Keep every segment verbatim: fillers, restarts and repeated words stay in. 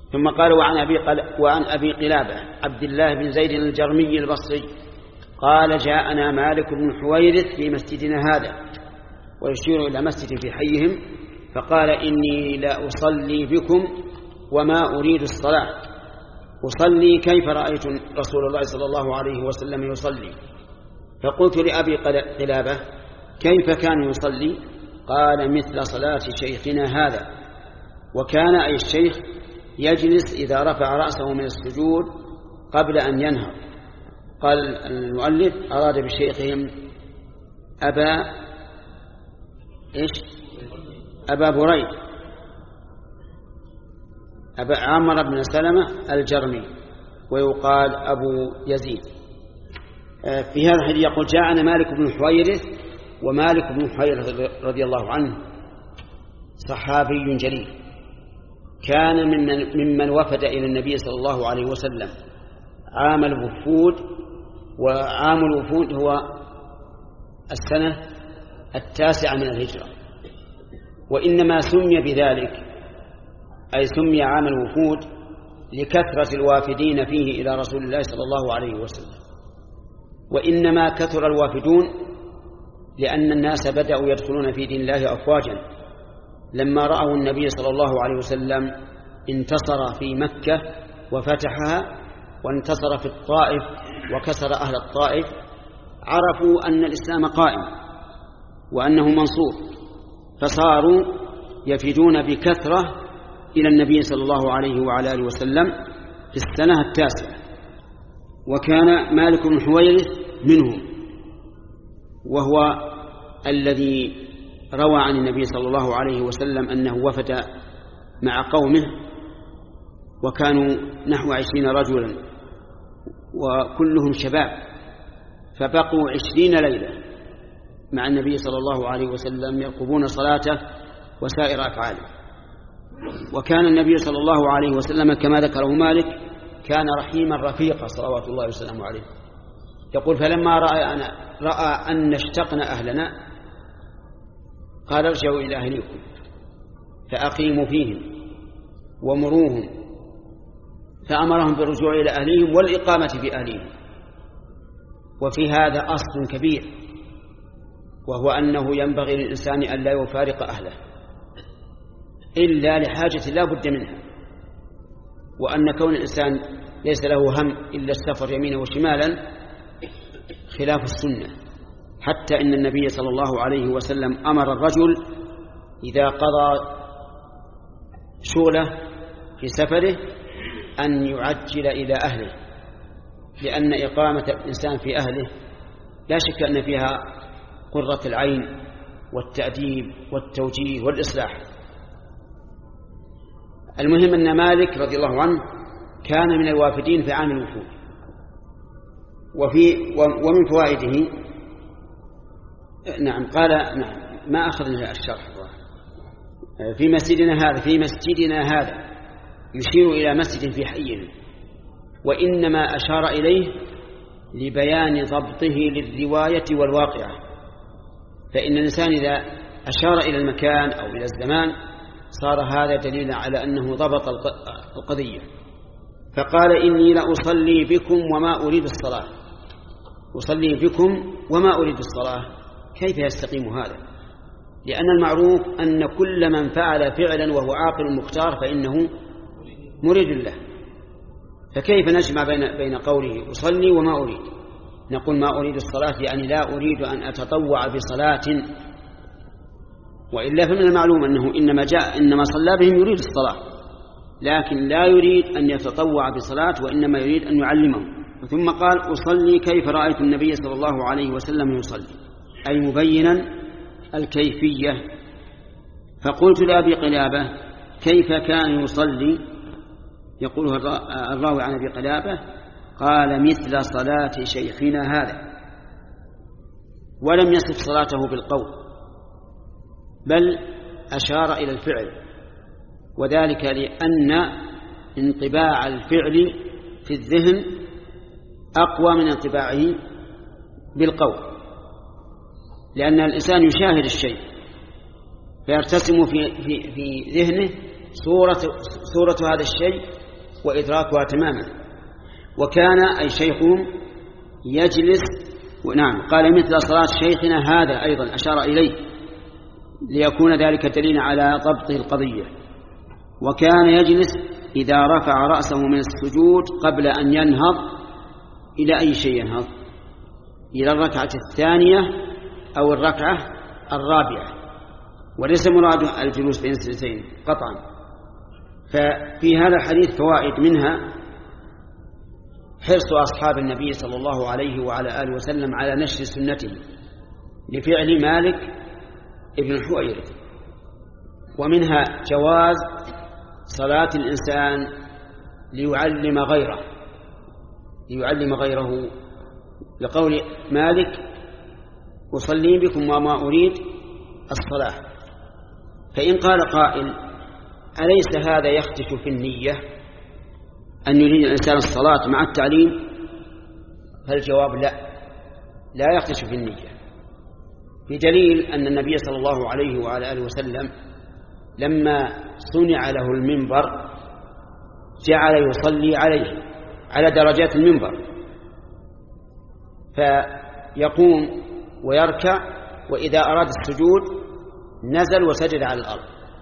ثم قال وعن أبي, وعن أبي قلابة عبد الله بن زيد الجرمي البصري قال جاءنا مالك بن حويرث في مسجدنا هذا، ويشير إلى مسجد في حيهم، فقال إني لا أصلي بكم وما أريد الصلاة، أصلي كيف رأيت رسول الله صلى الله عليه وسلم يصلي. فقلت لأبي قلابة كيف كان يصلي؟ قال مثل صلاة شيخنا هذا. وكان أي الشيخ يجلس إذا رفع رأسه من السجود قبل أن ينهض. قال المؤلف أراد بشيخهم أبا إيش أبا بريد أبا عمرو بن سلمة الجرمي، ويقال أبو يزيد. في هذا الحديث يقول جاءنا مالك بن حويرث، ومالك بن حويرث رضي الله عنه صحابي جليل، كان ممن, ممن وفد إلى النبي صلى الله عليه وسلم عام الوفود، وعام الوفود هو السنة التاسعة من الهجرة، وإنما سمي بذلك أي سمي عام الوفود لكثرة الوافدين فيه إلى رسول الله صلى الله عليه وسلم. وإنما كثر الوافدون لأن الناس بدأوا يدخلون في دين الله أفواجا، لما رأوا النبي صلى الله عليه وسلم انتصر في مكة وفتحها، وانتصر في الطائف وكسر أهل الطائف، عرفوا أن الإسلام قائم وأنه منصور، فصاروا يفدون بكثرة إلى النبي صلى الله عليه وعلى آله وسلم في السنة التاسعة. وكان مالك بن حويرث منهم، وهو الذي روى عن النبي صلى الله عليه وسلم أنه وفد مع قومه، وكانوا نحو عشرين رجلا وكلهم شباب، فبقوا عشرين ليلة مع النبي صلى الله عليه وسلم يرقبون صلاته وسائر أفعاله. وكان النبي صلى الله عليه وسلم كما ذكره مالك كان رحيما رفيقا صلوات الله وسلامه عليه. يقول فلما رأى, أنا رأى أن اشتقنا أهلنا قال ارجعوا إلى أهليكم فأقيموا فيهم ومروهم، فأمرهم بالرجوع إلى أهليهم والإقامة في أهليهم. وفي هذا أصل كبير، وهو أنه ينبغي للإنسان أن لا يفارق أهله إلا لحاجة لا بد منها، وأن كون الإنسان ليس له هم إلا السفر يمينا وشمالا خلاف السنة، حتى إن النبي صلى الله عليه وسلم أمر الرجل إذا قضى شغله في سفره أن يعجل إلى أهله، لأن إقامة الإنسان في أهله لا شك أن فيها قرة العين والتأديب والتوجيه والإصلاح. المهم أن مالك رضي الله عنه كان من الوافدين في عام الوفود. وفي ومن فوائده نعم قال نعم ما أخذنا الشرح في مسجدنا هذا في مسجدنا هذا يشير إلى مسجد في حينا، وإنما أشار إليه لبيان ضبطه للرواية والواقعة، فإن الإنسان إذا أشار إلى المكان أو إلى الزمان صار هذا دليلا على أنه ضبط القضية. فقال إني لأصلي بكم وما أريد الصلاة، أصلي بكم وما أريد الصلاة، كيف يستقيم هذا؟ لأن المعروف أن كل من فعل فعلا وهو عاقل مختار فإنه مريد له، فكيف نجمع بين بين قوله أصلي وما أريد؟ نقول ما أريد الصلاة يعني لا أريد أن أتطوع بصلاة، وإلا فمن المعلوم أنه إنما جاء إنما صلى بهم يريد الصلاة، لكن لا يريد أن يتطوع بصلاة، وإنما يريد أن يعلمهم. ثم قال أصلي كيف رأيت النبي صلى الله عليه وسلم يصلي، أي مبينا الكيفية. فقلت لأبي قلابة كيف كان يصلي؟ يقوله الراوي عن أبي قلابة قال مثل صلاة شيخنا هذا، ولم يصف صلاته بالقول بل أشار إلى الفعل، وذلك لأن انطباع الفعل في الذهن أقوى من انطباعه بالقول، لأن الإنسان يشاهد الشيء فيرتسم في, في, في ذهنه صورة, صورة هذا الشيء وإدراكها تماما. وكان أي شيخهم يجلس، نعم قال مثل صلاة شيخنا هذا أيضا أشار إليه ليكون ذلك دليلا على ضبط القضية. وكان يجلس إذا رفع رأسه من السجود قبل أن ينهض. إلى أي شيء ينهض؟ إلى الركعة الثانية أو الركعة الرابعة، وليس مراد الجلوس بين السجدتين قطعا. ففي هذا الحديث فوائد، منها حرص أصحاب النبي صلى الله عليه وعلى آله وسلم على نشر سنته لفعل مالك ابن الحويرث. ومنها جواز صلاة الإنسان ليعلم غيره ليعلم غيره لقول مالك أصلي بكم وما أريد الصلاة. فإن قال قائل أليس هذا يخدش في النية أن يريد الإنسان الصلاة مع التعليم؟ فالجواب لا، لا يخدش في النية، بدليل أن النبي صلى الله عليه وعلى آله وسلم لما صنع له المنبر جعل يصلي عليه على درجات المنبر، فيقوم ويركع، وإذا أراد السجود نزل وسجد على الأرض،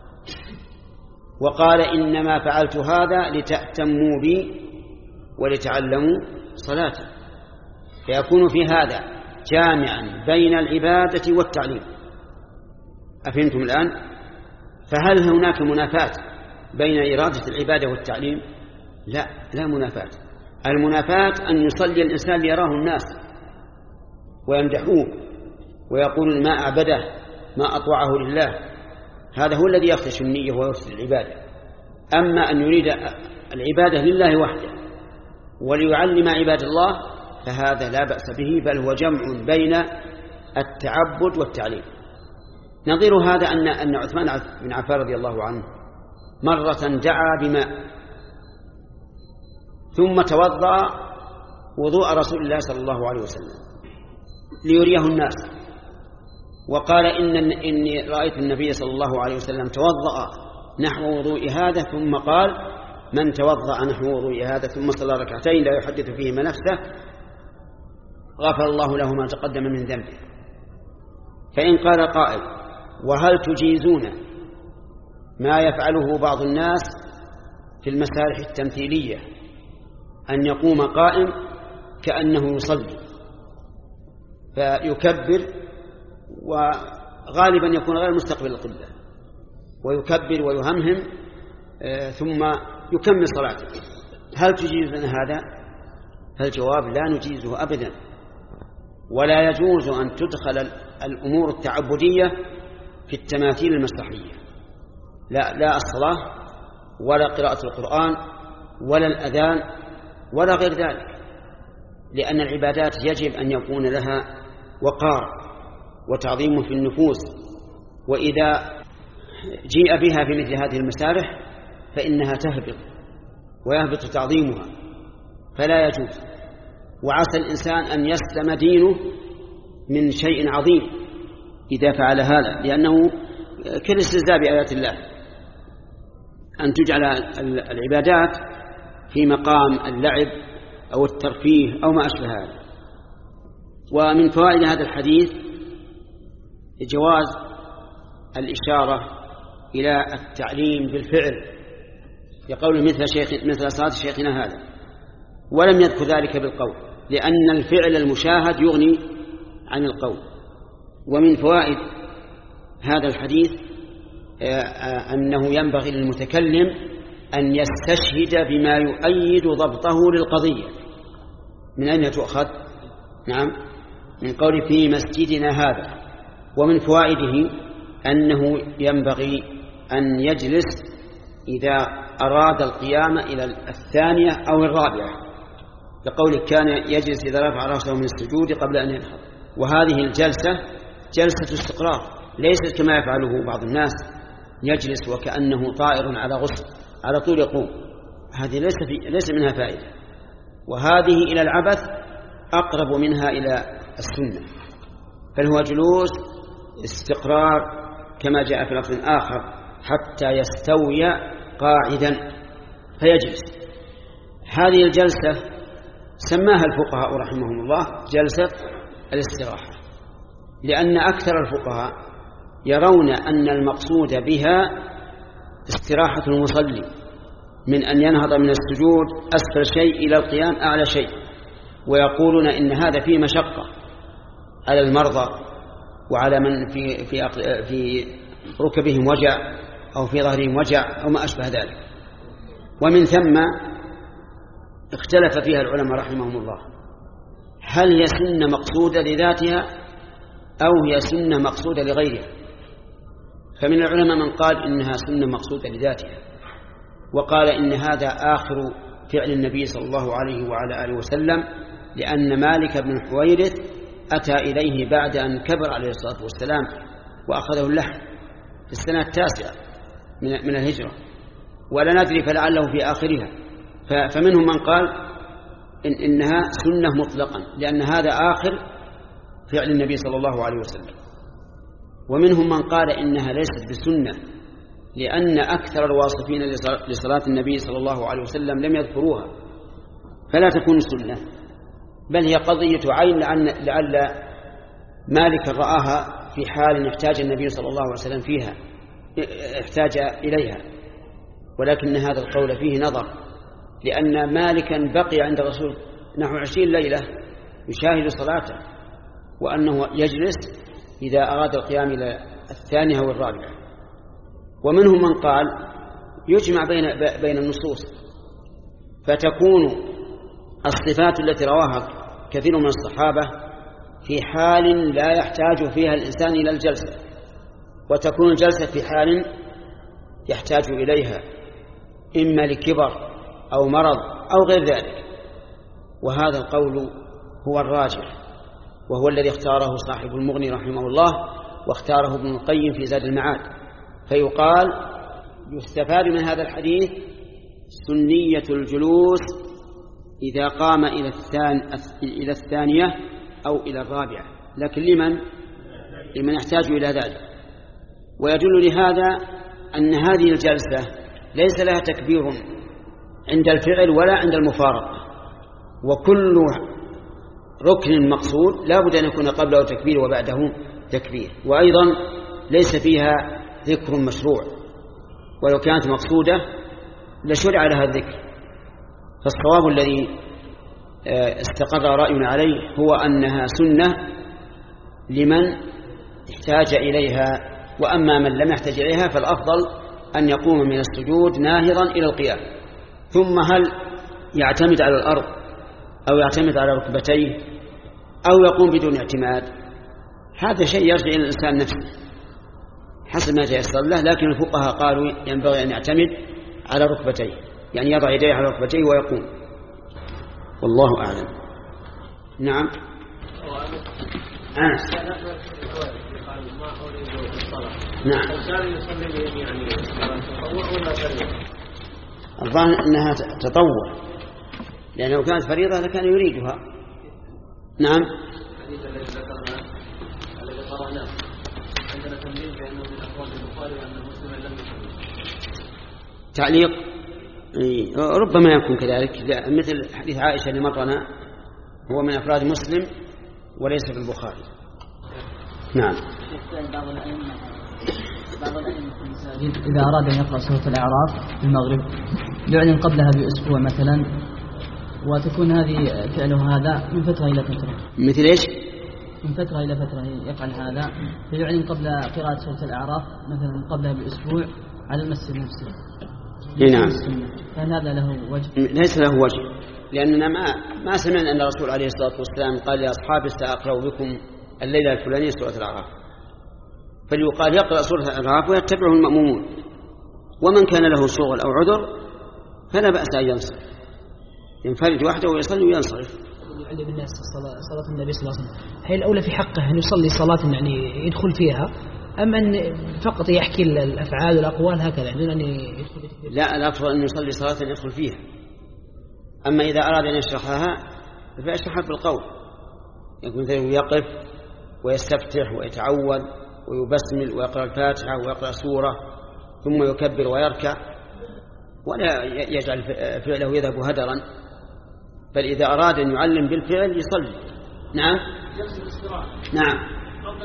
وقال إنما فعلت هذا لتأتموا بي ولتعلموا صلاتي. فيكون في هذا جامعا بين العبادة والتعليم. أفهمتم الآن؟ فهل هناك منافاة بين إرادة العبادة والتعليم؟ لا، لا منافاة. المنافاة أن يصلي الإنسان ليراه الناس ويمدحوه ويقول ما أعبده ما أطوعه لله، هذا هو الذي يخدش النية ويفسد العبادة. أما أن يريد العبادة لله وحده وليعلم عباد الله فهذا لا بأس به، بل هو جمع بين التعبد والتعليم. نظير هذا أن أن عثمان بن عفان رضي الله عنه مرة دعا بماء ثم توضأ وضوء رسول الله صلى الله عليه وسلم ليريه الناس، وقال إن إني رأيت النبي صلى الله عليه وسلم توضأ نحو وضوء هذا، ثم قال من توضأ نحو وضوء هذا ثم صلى ركعتين لا يحدث فيهما نفسه غفر الله له ما تقدم من ذنبه. فإن قال قائل وهل تجيزون ما يفعله بعض الناس في المسارح التمثيلية أن يقوم قائم كأنه يصلي فيكبر وغالبا يكون غير مستقبل القبلة ويكبر ويهمهم ثم يكمل صلاته، هل تجيزون هذا؟ فالجواب لا نجيزه أبدا، ولا يجوز أن تدخل الأمور التعبدية في التماثيل المسرحية، لا, لا الصلاة ولا قراءة القرآن ولا الأذان ولا غير ذلك، لأن العبادات يجب أن يكون لها وقار وتعظيم في النفوس، وإذا جيء بها في مثل هذه المسارح فإنها تهبط ويهبط تعظيمها، فلا يجوز. وعسى الإنسان أن يسلم دينه من شيء عظيم إذا فعل هذا، لأنه كالاستهزاء بآيات الله أن تجعل العبادات في مقام اللعب أو الترفيه أو ما أشبه هذا. ومن فوائد هذا الحديث جواز الإشارة إلى التعليم بالفعل، يقول مثل شيخ مثل صلاة شيخنا هذا، ولم يذكر ذلك بالقول لأن الفعل المشاهد يغني عن القول. ومن فوائد هذا الحديث أنه ينبغي للمتكلم أن يستشهد بما يؤيد ضبطه للقضية. من أين تؤخذ؟ نعم، من قول في مسجدنا هذا. ومن فوائده أنه ينبغي أن يجلس إذا أراد القيام إلى الثانية أو الرابعة، لقوله كان يجلس إذا رفع رأسه من السجود قبل أن ينهض. وهذه الجلسة جلسة استقرار، ليست كما يفعله بعض الناس يجلس وكأنه طائر على غصن على طول يقوم، هذه ليس, في ليس منها فائدة، وهذه إلى العبث أقرب منها إلى السنة، بل هو جلوس استقرار كما جاء في لفظ آخر حتى يستوي قاعدا فيجلس. هذه الجلسة سماها الفقهاء رحمهم الله جلسة الاستراحة، لأن أكثر الفقهاء يرون أن المقصود بها استراحة المصلي من أن ينهض من السجود أسفل شيء إلى القيام أعلى شيء، ويقولون إن هذا فيه مشقة على المرضى وعلى من في في في ركبهم وجع أو في ظهرهم وجع أو ما أشبه ذلك. ومن ثم اختلف فيها العلماء رحمهم الله، هل هي سنة مقصودة لذاتها أو هي سنة مقصودة لغيرها؟ فمن العلماء من قال إنها سنة مقصودة لذاتها، وقال إن هذا آخر فعل النبي صلى الله عليه وعلى آله وسلم، لأن مالك بن الحويرث أتى إليه بعد أن كبر عليه الصلاة والسلام وأخذه اللحم في السنة التاسعة من الهجرة، ولا ندري فلعله في آخرها. فمنهم من قال إن إنها سنة مطلقا لأن هذا آخر فعل النبي صلى الله عليه وسلم، ومنهم من قال إنها ليست بسنة لأن أكثر الواصفين لصلاة النبي صلى الله عليه وسلم لم يذكروها فلا تكون سنة، بل هي قضية عين لعل مالك رآها في حال يحتاج النبي صلى الله عليه وسلم فيها احتاج إليها. ولكن هذا القول فيه نظر، لأن مالكا بقي عند الرسول نحو عشرين ليلة يشاهد صلاته، وأنه يجلس إذا أراد القيام إلى الثانية أو الرابعة. ومنهم من قال يجمع بين بين النصوص، فتكون الصفات التي رواها كثير من الصحابة في حال لا يحتاج فيها الإنسان إلى الجلسة، وتكون الجلسة في حال يحتاج إليها إما لكبر أو مرض أو غير ذلك. وهذا القول هو الراجح، وهو الذي اختاره صاحب المغني رحمه الله، واختاره ابن القيم في زاد المعاد. فيقال يستفاد من هذا الحديث سنية الجلوس إذا قام إلى, الثان إلى الثانية أو إلى الرابعة، لكن لمن؟ لمن يحتاج إلى ذلك. ويدل لهذا أن هذه الجلسة ليس لها تكبير عند الفعل ولا عند المفارقة، وكل ركن مقصود لا بد أن يكون قبله تكبير وبعده تكبير. وأيضا ليس فيها ذكر مشروع، ولو كانت مقصودة لشرع لها الذكر. فالصواب الذي استقر رأينا عليه هو أنها سنة لمن احتاج إليها، وأما من لم يحتاج إليها فالأفضل أن يقوم من السجود ناهضا إلى القيام. ثم هل يعتمد على الأرض أو يعتمد على ركبتيه أو يقوم بدون اعتماد؟ هذا شيء يرجع إلى الإنسان نفسه حسب ما تيسر له، لكن الفقهاء قالوا ينبغي أن يعتمد على ركبتيه، يعني يضع يديه على ركبتيه ويقوم، والله أعلم. نعم. أنس. نعم. الظاهر أنها تطوع، لأنه كانت فريضة لكان يريدها. نعم. الحديث الذي ذكرنا الذي قرأناه عندنا تنبيه بأنه من أقوال البخاري وأن مسلما لم يحدث. تعليق ربما يكون كذلك، مثل حديث عائشة لمرنا هو من أفراد مسلم وليس في البخاري. نعم. بعض الأئمة بعض الأئمة في المساجد إذا أراد أن يقرأ سورة الأعراف في المغرب يعلن قبلها بأسبوع مثلا، وتكون هذه فعله هذا من فترة إلى فترة. مثل إيش؟ من فترة إلى فترة يفعل هذا، فيعلن قبل قراءة سورة الأعراف مثلا قبلها بأسبوع على المسجد نفسه. نعم. هل هذا له وجه؟ ليس له وجه، لأننا ما ما سمعنا أن الرسول عليه الصلاة والسلام قال لأصحابه سأقرأ بكم الليلة الفلانية سورة الأعراف، فليقال يقرأ سورة الأعراف ويتبعه المأمومون، ومن كان له شغل أو عذر فلا بأس أن ينصرف، ينفرد وحده ويصلي وينصرف. يعلم الناس صلاة النبي صلى الله عليه وسلم، هل الأولى في حقه أن يصلي صلاة يعني يدخل فيها، أم أن فقط يحكي الأفعال والأقوال هكذا دون أن يدخل فيها؟ لا، الأفضل أن يصلي صلاة يدخل فيها. أما إذا أراد أن يشرحها فيشرحها بالقول، يكون مثلا يقف ويستفتح ويتعوذ ويبسمل ويقرأ الفاتحة ويقرأ سورة ثم يكبر ويركع، ولا يجعل فعله يذهب هدرا، بل إذا أراد أن يعلم بالفعل يصلي. نعم نعم.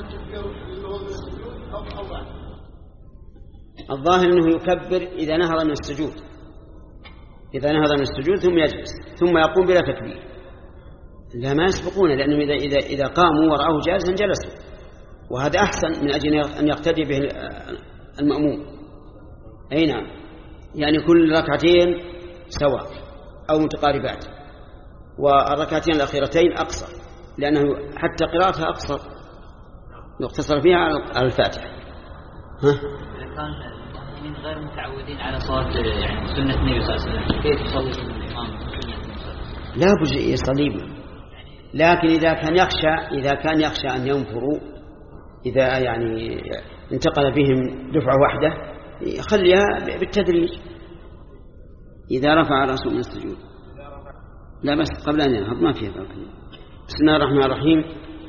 الظاهر أنه يكبر إذا نهض من السجود، إذا نهض من السجود ثم يجلس ثم يقوم بلا تكبير. لا، ما يسبقونه، لأنه إذا, إذا, إذا قاموا ورأوه جالسا جلسوا، وهذا أحسن من أجل أن يقتدي به المأموم. أي نعم، يعني كل ركعتين سواء أو متقاربات، والركعتين الأخيرتين أقصر، لأنه حتى قراءتها أقصر يقتصر فيها على الفاتحة. ها؟ إذا كان المؤمنين غير متعودين على صلاة يعني سنة النبي صلى الله عليه وسلم، كيف يصلي الإمام سنة النبي؟ لا بد يصلي، لكن إذا كان يخشى إذا كان يخشى أن ينفروا، إذا يعني انتقل بهم دفعة واحدة يخليها بالتدريج إذا رفع رأسه من السجود. لا بس قبل أن ينهض ما فيها. بسم الله الرحمن الرحيم.